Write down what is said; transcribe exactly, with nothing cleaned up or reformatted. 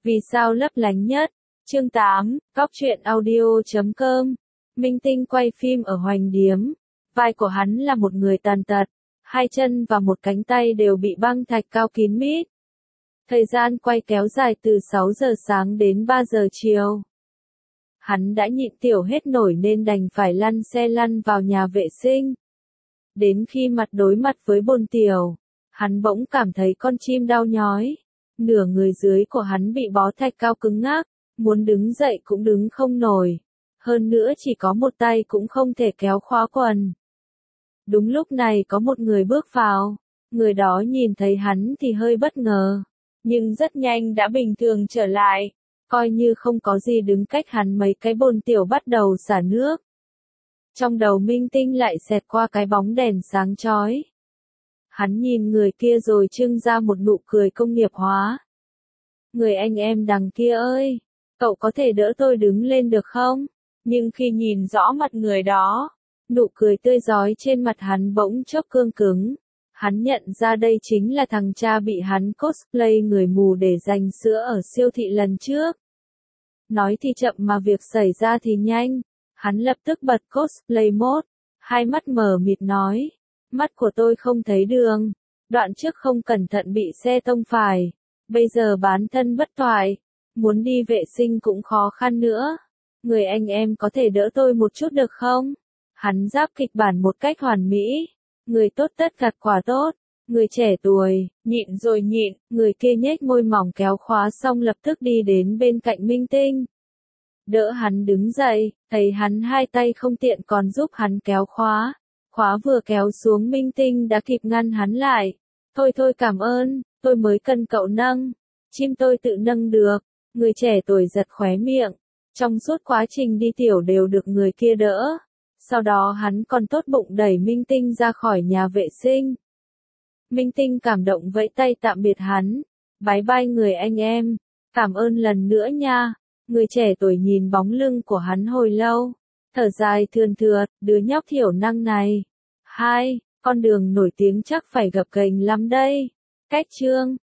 Vì sao lấp lánh nhất? Chương tám, Cóc truyện audio chấm com. Minh Tinh quay phim ở Hoành Điếm. Vai của hắn là một người tàn tật, hai chân và một cánh tay đều bị băng thạch cao kín mít. Thời gian quay kéo dài từ sáu giờ sáng đến ba giờ chiều. Hắn đã nhịn tiểu hết nổi nên đành phải lăn xe lăn vào nhà vệ sinh. Đến khi mặt đối mặt với bồn tiểu, hắn bỗng cảm thấy con chim đau nhói. Nửa người dưới của hắn bị bó thạch cao cứng ngắc, muốn đứng dậy cũng đứng không nổi. Hơn nữa chỉ có một tay cũng không thể kéo khóa quần. Đúng lúc này có một người bước vào. Người đó nhìn thấy hắn thì hơi bất ngờ, nhưng rất nhanh đã bình thường trở lại. Coi như không có gì đứng cách hắn mấy cái bồn tiểu bắt đầu xả nước. Trong đầu Minh Tinh lại xẹt qua cái bóng đèn sáng chói. Hắn nhìn người kia rồi trưng ra một nụ cười công nghiệp hóa. Người anh em đằng kia ơi, cậu có thể đỡ tôi đứng lên được không? Nhưng khi nhìn rõ mặt người đó, nụ cười tươi rói trên mặt hắn bỗng chốc cương cứng. Hắn nhận ra đây chính là thằng cha bị hắn cosplay người mù để giành sữa ở siêu thị lần trước. Nói thì chậm mà việc xảy ra thì nhanh. Hắn lập tức bật cosplay mode, hai mắt mờ mịt nói. Mắt của tôi không thấy đường. Đoạn trước không cẩn thận bị xe tông phải. Bây giờ bán thân bất toại. Muốn đi vệ sinh cũng khó khăn nữa. Người anh em có thể đỡ tôi một chút được không? Hắn giáp kịch bản một cách hoàn mỹ. Người tốt tất gặt quả tốt. Người trẻ tuổi, nhịn rồi nhịn. Người kia nhếch môi mỏng kéo khóa xong lập tức đi đến bên cạnh Minh Tinh. Đỡ hắn đứng dậy, thấy hắn hai tay không tiện còn giúp hắn kéo khóa. Khóa vừa kéo xuống Minh Tinh đã kịp ngăn hắn lại. Thôi thôi cảm ơn, tôi mới cần cậu nâng. Chim tôi tự nâng được. Người trẻ tuổi giật khóe miệng. Trong suốt quá trình đi tiểu đều được người kia đỡ. Sau đó hắn còn tốt bụng đẩy Minh Tinh ra khỏi nhà vệ sinh. Minh Tinh cảm động vẫy tay tạm biệt hắn. Bái bai người anh em. Cảm ơn lần nữa nha. Người trẻ tuổi nhìn bóng lưng của hắn hồi lâu. Thở dài thườn thượt, đứa nhóc thiểu năng này. Hai, con đường nổi tiếng chắc phải gập ghềnh lắm đây. Cách chương